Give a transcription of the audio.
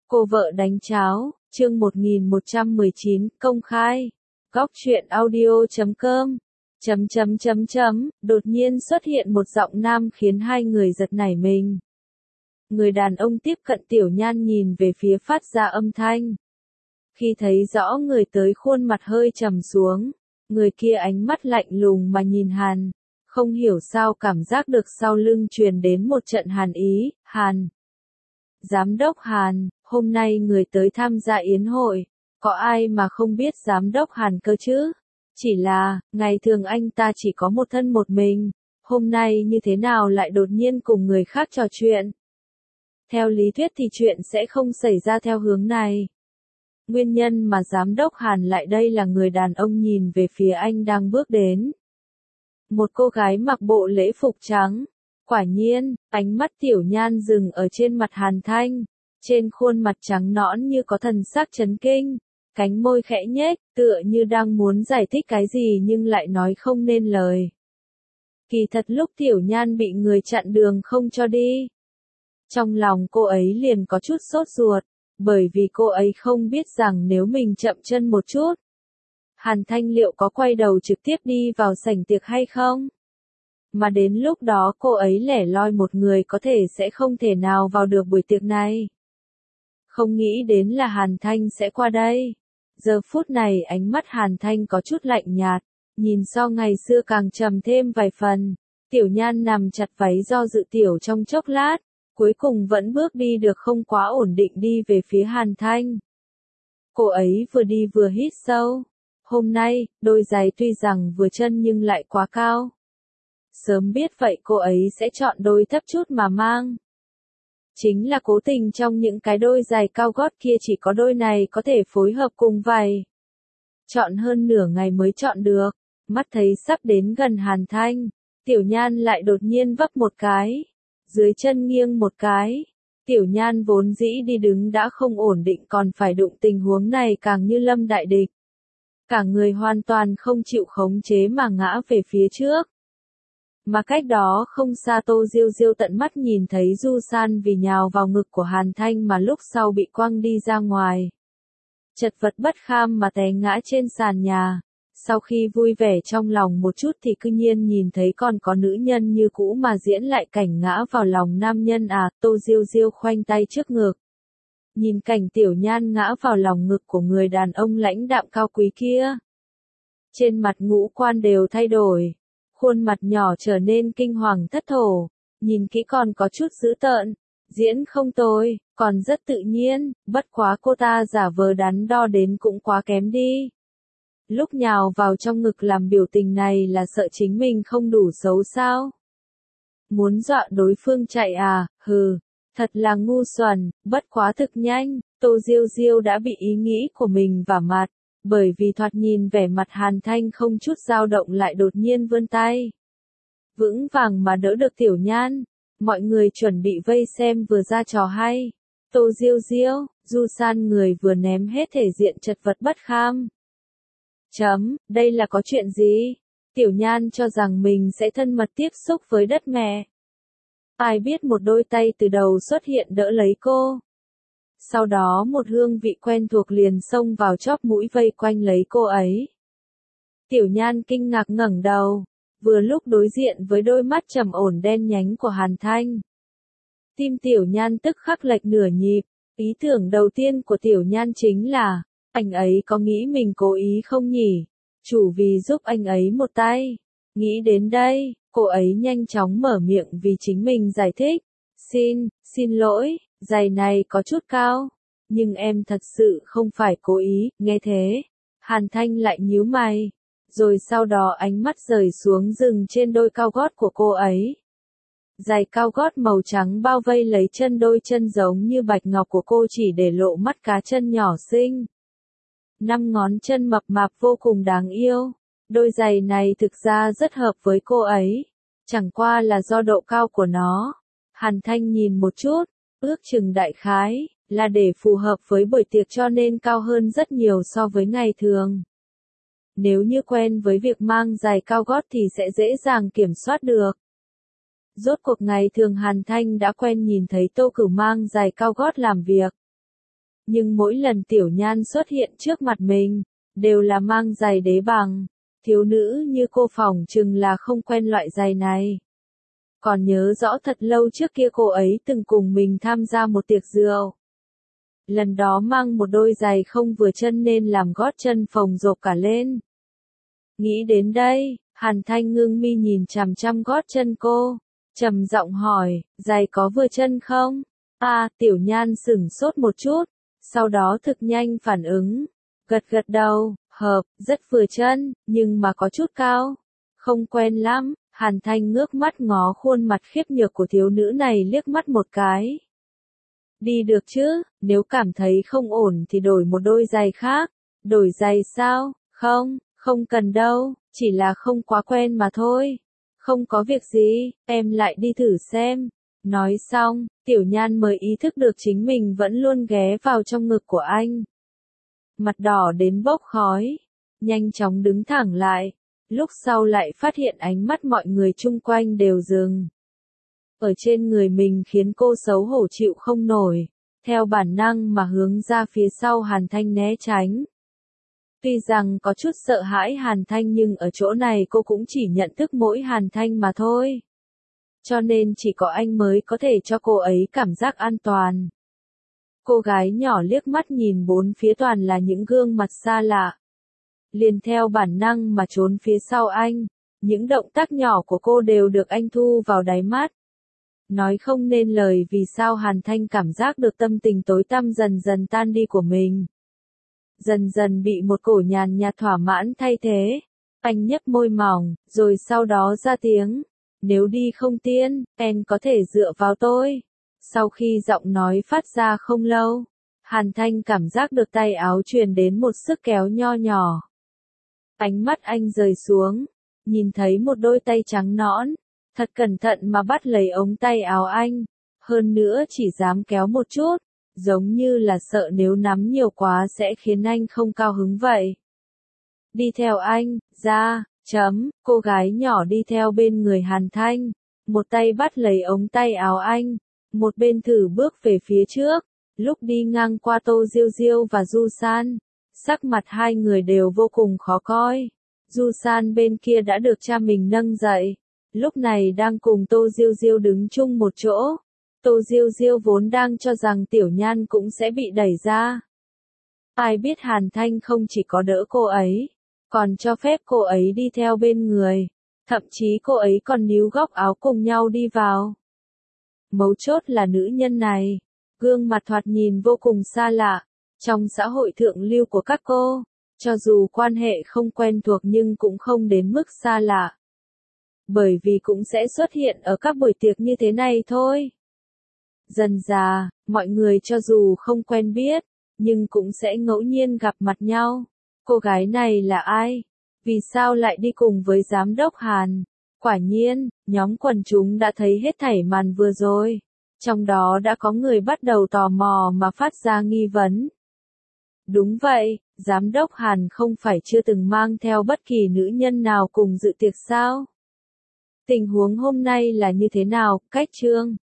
Cô vợ đánh cháo, chương 1119, công khai. Góc truyện audio.com. Đột nhiên xuất hiện một giọng nam khiến hai người giật nảy mình. Người đàn ông tiếp cận Tiểu Nhan nhìn về phía phát ra âm thanh. Khi thấy rõ người tới khuôn mặt hơi trầm xuống, người kia ánh mắt lạnh lùng mà nhìn Hàn. Không hiểu sao cảm giác được sau lưng truyền đến một trận hàn ý. Hàn. Giám đốc Hàn, hôm nay người tới tham gia yến hội, có ai mà không biết giám đốc Hàn cơ chứ? Chỉ là, ngày thường anh ta chỉ có một thân một mình, hôm nay như thế nào lại đột nhiên cùng người khác trò chuyện? Theo lý thuyết thì chuyện sẽ không xảy ra theo hướng này. Nguyên nhân mà giám đốc Hàn lại đây là người đàn ông nhìn về phía anh đang bước đến. Một cô gái mặc bộ lễ phục trắng. Quả nhiên, ánh mắt Tiểu Nhan dừng ở trên mặt Hàn Thanh, trên khuôn mặt trắng nõn như có thần sắc chấn kinh, cánh môi khẽ nhếch, tựa như đang muốn giải thích cái gì nhưng lại nói không nên lời. Kỳ thật lúc Tiểu Nhan bị người chặn đường không cho đi, trong lòng cô ấy liền có chút sốt ruột, bởi vì cô ấy không biết rằng nếu mình chậm chân một chút, Hàn Thanh liệu có quay đầu trực tiếp đi vào sảnh tiệc hay không? Mà đến lúc đó cô ấy lẻ loi một người có thể sẽ không thể nào vào được buổi tiệc này. Không nghĩ đến là Hàn Thanh sẽ qua đây. Giờ phút này ánh mắt Hàn Thanh có chút lạnh nhạt, nhìn so ngày xưa càng trầm thêm vài phần. Tiểu Nhan nằm chặt váy do dự tiểu trong chốc lát, cuối cùng vẫn bước đi được không quá ổn định đi về phía Hàn Thanh. Cô ấy vừa đi vừa hít sâu. Hôm nay, đôi giày tuy rằng vừa chân nhưng lại quá cao. Sớm biết vậy cô ấy sẽ chọn đôi thấp chút mà mang. Chính là cố tình trong những cái đôi giày cao gót kia chỉ có đôi này có thể phối hợp cùng váy. Chọn hơn nửa ngày mới chọn được, mắt thấy sắp đến gần Hàn Thanh, Tiểu Nhan lại đột nhiên vấp một cái, dưới chân nghiêng một cái. Tiểu Nhan vốn dĩ đi đứng đã không ổn định còn phải đụng tình huống này càng như lâm đại địch. Cả người hoàn toàn không chịu khống chế mà ngã về phía trước. Mà cách đó không xa Tô Diêu Diêu tận mắt nhìn thấy Du San vì nhào vào ngực của Hàn Thanh mà lúc sau bị quăng đi ra ngoài. Chật vật bất kham mà té ngã trên sàn nhà. Sau khi vui vẻ trong lòng một chút thì cư nhiên nhìn thấy còn có nữ nhân như cũ mà diễn lại cảnh ngã vào lòng nam nhân à. Tô Diêu Diêu khoanh tay trước ngực. Nhìn cảnh Tiểu Nhan ngã vào lòng ngực của người đàn ông lãnh đạm cao quý kia. Trên mặt ngũ quan đều thay đổi. Khuôn mặt nhỏ trở nên kinh hoàng thất thổ, nhìn kỹ còn có chút dữ tợn, diễn không tồi, còn rất tự nhiên, bất quá cô ta giả vờ đắn đo đến cũng quá kém đi. Lúc nhào vào trong ngực làm biểu tình này là sợ chính mình không đủ xấu sao? Muốn dọa đối phương chạy à, hừ, thật là ngu xuẩn, bất quá thực nhanh, Tô Diêu Diêu đã bị ý nghĩ của mình vả mặt. Bởi vì thoạt nhìn vẻ mặt Hàn Thanh không chút dao động lại đột nhiên vươn tay. Vững vàng mà đỡ được Tiểu Nhan. Mọi người chuẩn bị vây xem vừa ra trò hay. Tô Diêu Diêu, Du San người vừa ném hết thể diện chật vật bất kham. Đây là có chuyện gì? Tiểu Nhan cho rằng mình sẽ thân mật tiếp xúc với đất mẹ. Ai biết một đôi tay từ đầu xuất hiện đỡ lấy cô. Sau đó một hương vị quen thuộc liền xông vào chóp mũi vây quanh lấy cô ấy. Tiểu Nhan kinh ngạc ngẩng đầu, vừa lúc đối diện với đôi mắt trầm ổn đen nhánh của Hàn Thanh. Tim Tiểu Nhan tức khắc lệch nửa nhịp, ý tưởng đầu tiên của Tiểu Nhan chính là, anh ấy có nghĩ mình cố ý không nhỉ? Chủ vì giúp anh ấy một tay. Nghĩ đến đây, cô ấy nhanh chóng mở miệng vì chính mình giải thích. Xin lỗi. Giày này có chút cao, nhưng em thật sự không phải cố ý, nghe thế. Hàn Thanh lại nhíu mày, rồi sau đó ánh mắt rời xuống dừng trên đôi cao gót của cô ấy. Giày cao gót màu trắng bao vây lấy đôi chân giống như bạch ngọc của cô chỉ để lộ mắt cá chân nhỏ xinh. 5 ngón chân mập mạp vô cùng đáng yêu. Đôi giày này thực ra rất hợp với cô ấy, chẳng qua là do độ cao của nó. Hàn Thanh nhìn một chút. Ước chừng đại khái, là để phù hợp với buổi tiệc cho nên cao hơn rất nhiều so với ngày thường. Nếu như quen với việc mang giày cao gót thì sẽ dễ dàng kiểm soát được. Rốt cuộc ngày thường Hàn Thanh đã quen nhìn thấy Tô Cửu mang giày cao gót làm việc. Nhưng mỗi lần Tiểu Nhan xuất hiện trước mặt mình, đều là mang giày đế bằng. Thiếu nữ như cô phỏng chừng là không quen loại giày này. Còn nhớ rõ thật lâu trước kia cô ấy từng cùng mình tham gia một tiệc rượu. Lần đó mang một đôi giày không vừa chân nên làm gót chân phồng rộp cả lên. Nghĩ đến đây, Hàn Thanh ngưng mi nhìn chằm chằm gót chân cô, trầm giọng hỏi, giày có vừa chân không? Tiểu Nhan sửng sốt một chút, sau đó thực nhanh phản ứng, gật gật đầu, hợp, rất vừa chân, nhưng mà có chút cao. Không quen lắm. Hàn Thanh ngước mắt ngó khuôn mặt khiếp nhược của thiếu nữ này liếc mắt một cái. Đi được chứ, nếu cảm thấy không ổn thì đổi một đôi giày khác. Đổi giày sao? Không cần đâu, chỉ là không quá quen mà thôi. Không có việc gì, em lại đi thử xem. Nói xong, Tiểu Nhan mới ý thức được chính mình vẫn luôn ghé vào trong ngực của anh. Mặt đỏ đến bốc khói, nhanh chóng đứng thẳng lại. Lúc sau lại phát hiện ánh mắt mọi người chung quanh đều dừng. Ở trên người mình khiến cô xấu hổ chịu không nổi, theo bản năng mà hướng ra phía sau Hàn Thanh né tránh. Tuy rằng có chút sợ hãi Hàn Thanh nhưng ở chỗ này cô cũng chỉ nhận thức mỗi Hàn Thanh mà thôi. Cho nên chỉ có anh mới có thể cho cô ấy cảm giác an toàn. Cô gái nhỏ liếc mắt nhìn bốn phía toàn là những gương mặt xa lạ. Liền theo bản năng mà trốn phía sau anh, những động tác nhỏ của cô đều được anh thu vào đáy mắt. Nói không nên lời vì sao Hàn Thanh cảm giác được tâm tình tối tăm dần dần tan đi của mình. Dần dần bị một cổ nhàn nhạt thỏa mãn thay thế. Anh nhếch môi mỏng, rồi sau đó ra tiếng. Nếu đi không tiên, em có thể dựa vào tôi. Sau khi giọng nói phát ra không lâu, Hàn Thanh cảm giác được tay áo truyền đến một sức kéo nho nhỏ. Ánh mắt anh rời xuống, nhìn thấy một đôi tay trắng nõn, thật cẩn thận mà bắt lấy ống tay áo anh, hơn nữa chỉ dám kéo một chút, giống như là sợ nếu nắm nhiều quá sẽ khiến anh không cao hứng vậy. Đi theo anh, cô gái nhỏ đi theo bên người Hàn Thanh, một tay bắt lấy ống tay áo anh, một bên thử bước về phía trước, lúc đi ngang qua Tô Diêu Diêu và Du San. Sắc mặt hai người đều vô cùng khó coi. Du San bên kia đã được cha mình nâng dậy, lúc này đang cùng Tô Diêu Diêu đứng chung một chỗ. Tô Diêu Diêu vốn đang cho rằng Tiểu Nhan cũng sẽ bị đẩy ra. Ai biết Hàn Thanh không chỉ có đỡ cô ấy, còn cho phép cô ấy đi theo bên người, thậm chí cô ấy còn níu góc áo cùng nhau đi vào. Mấu chốt là nữ nhân này, gương mặt thoạt nhìn vô cùng xa lạ. Trong xã hội thượng lưu của các cô, cho dù quan hệ không quen thuộc nhưng cũng không đến mức xa lạ. Bởi vì cũng sẽ xuất hiện ở các buổi tiệc như thế này thôi. Dần dà, mọi người cho dù không quen biết, nhưng cũng sẽ ngẫu nhiên gặp mặt nhau. Cô gái này là ai? Vì sao lại đi cùng với giám đốc Hàn? Quả nhiên, nhóm quần chúng đã thấy hết thảy màn vừa rồi. Trong đó đã có người bắt đầu tò mò mà phát ra nghi vấn. Đúng vậy, giám đốc Hàn không phải chưa từng mang theo bất kỳ nữ nhân nào cùng dự tiệc sao? Tình huống hôm nay là như thế nào, Cách Trương?